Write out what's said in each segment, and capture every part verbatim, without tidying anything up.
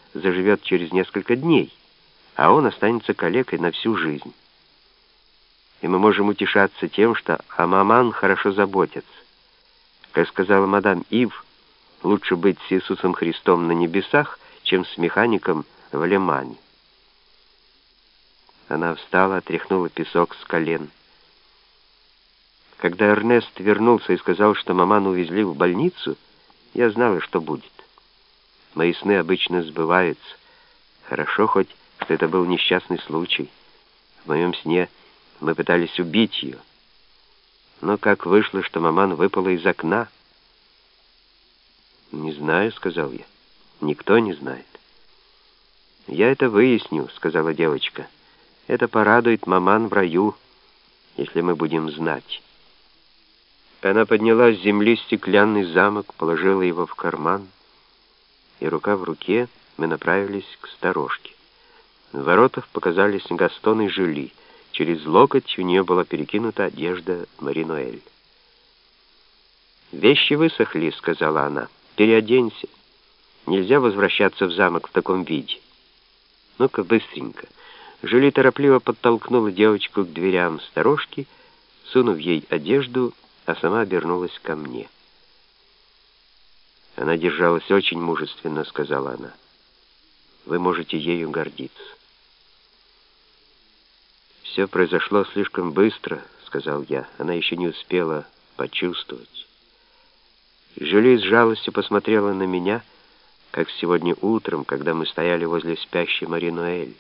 заживет через несколько дней, а он останется калекой на всю жизнь. И мы можем утешаться тем, что о маман хорошо заботятся. Как сказала мадам Ив, лучше быть с Иисусом Христом на небесах, чем с механиком в Лемане. Она встала, отряхнула песок с колен. Когда Эрнест вернулся и сказал, что маман увезли в больницу, я знала, что будет. Мои сны обычно сбываются. Хорошо хоть, что это был несчастный случай. В моем сне мы пытались убить ее. Но как вышло, что маман выпала из окна? «Не знаю», — сказал я. «Никто не знает». «Я это выясню», — сказала девочка. «Это порадует маман в раю, если мы будем знать». Она подняла с земли стеклянный замок, положила его в карман, и рука в руке мы направились к сторожке. В воротах показались Гастон и Жюли. Через локоть у нее была перекинута одежда Мари-Ноэль. «Вещи высохли», — сказала она. «Переоденься. Нельзя возвращаться в замок в таком виде. Ну-ка, быстренько». Жюли торопливо подтолкнула девочку к дверям сторожки, сунув ей одежду, а сама обернулась ко мне. «Она держалась очень мужественно», — сказала она. «Вы можете ею гордиться». «Все произошло слишком быстро», — сказал я. Она еще не успела почувствовать. Жюли с жалостью посмотрела на меня, как сегодня утром, когда мы стояли возле спящей Мари-Ноэль.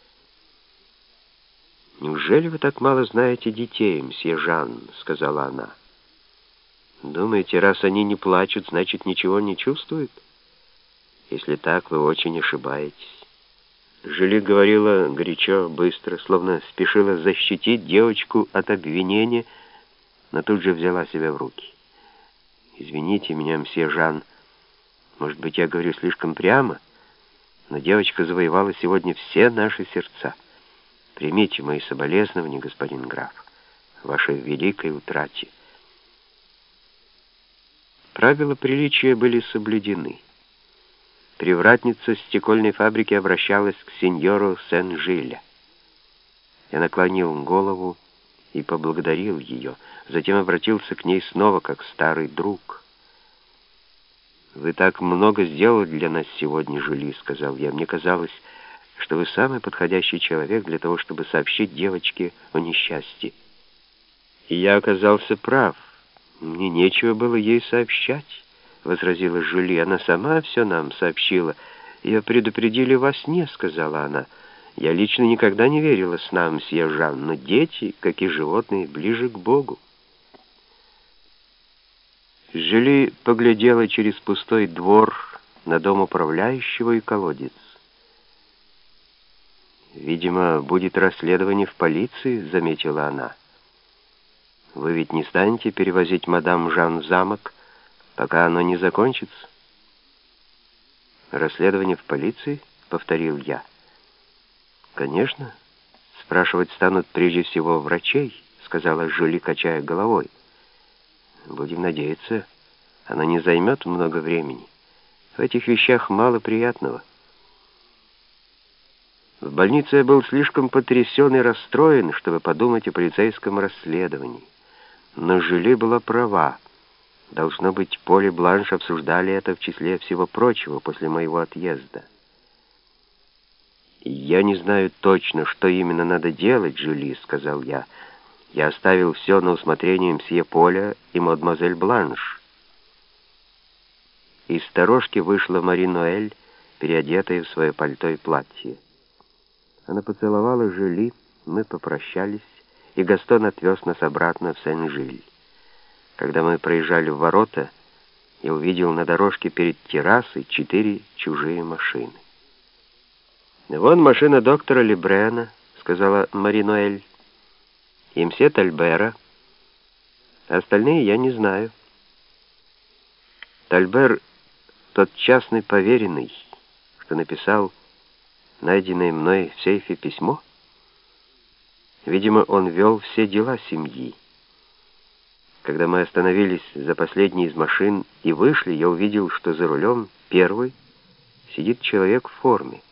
«Неужели вы так мало знаете детей, мсье Жан?» — сказала она. «Думаете, раз они не плачут, значит, ничего не чувствуют? Если так, вы очень ошибаетесь». Жюли говорила горячо, быстро, словно спешила защитить девочку от обвинения, но тут же взяла себя в руки. «Извините меня, мсье Жан, может быть, я говорю слишком прямо, но девочка завоевала сегодня все наши сердца. Примите мои соболезнования, господин граф, в вашей великой утрате». Правила приличия были соблюдены. Привратница стекольной фабрики обращалась к сеньору Сен-Жиля. Я наклонил голову и поблагодарил ее, затем обратился к ней снова, как старый друг. «Вы так много сделали для нас сегодня, Жюли», — сказал я. «Мне казалось, что вы самый подходящий человек для того, чтобы сообщить девочке о несчастье». И я оказался прав. «Мне нечего было ей сообщать», — возразила Жюли. «Она сама все нам сообщила. Ее предупредили во сне», — сказала она. «Я лично никогда не верила снам, мсье Жан, но дети, как и животные, ближе к Богу». Жюли поглядела через пустой двор на дом управляющего и колодец. «Видимо, будет расследование в полиции», — заметила она. «Вы ведь не станете перевозить мадам Жан в замок, пока оно не закончится?» «Расследование в полиции?» — повторил я. «Конечно. Спрашивать станут прежде всего врачей», — сказала Жюли, качая головой. «Будем надеяться, она не займет много времени. В этих вещах мало приятного». В больнице я был слишком потрясен и расстроен, чтобы подумать о полицейском расследовании. Но Жюли была права. Должно быть, Поль и Бланш обсуждали это в числе всего прочего после моего отъезда. «Я не знаю точно, что именно надо делать, Жюли», — сказал я. «Я оставил все на усмотрение мсье Поля и мадемуазель Бланш». Из сторожки вышла Мари-Ноэль, переодетая в свое пальто и платье. Она поцеловала Жюли, мы попрощались, и Гастон отвез нас обратно в Сен-Жиль. Когда мы проезжали в ворота, я увидел на дорожке перед террасой четыре чужие машины. «Вон машина доктора Лебрена», — сказала Мари-Ноэль, — «и мсье Тальбера. Остальные я не знаю». Тальбер — тот частный поверенный, что написал найденное мной в сейфе письмо. Видимо, он вел все дела семьи. Когда мы остановились за последней из машин и вышли, я увидел, что за рулем первый сидит человек в форме.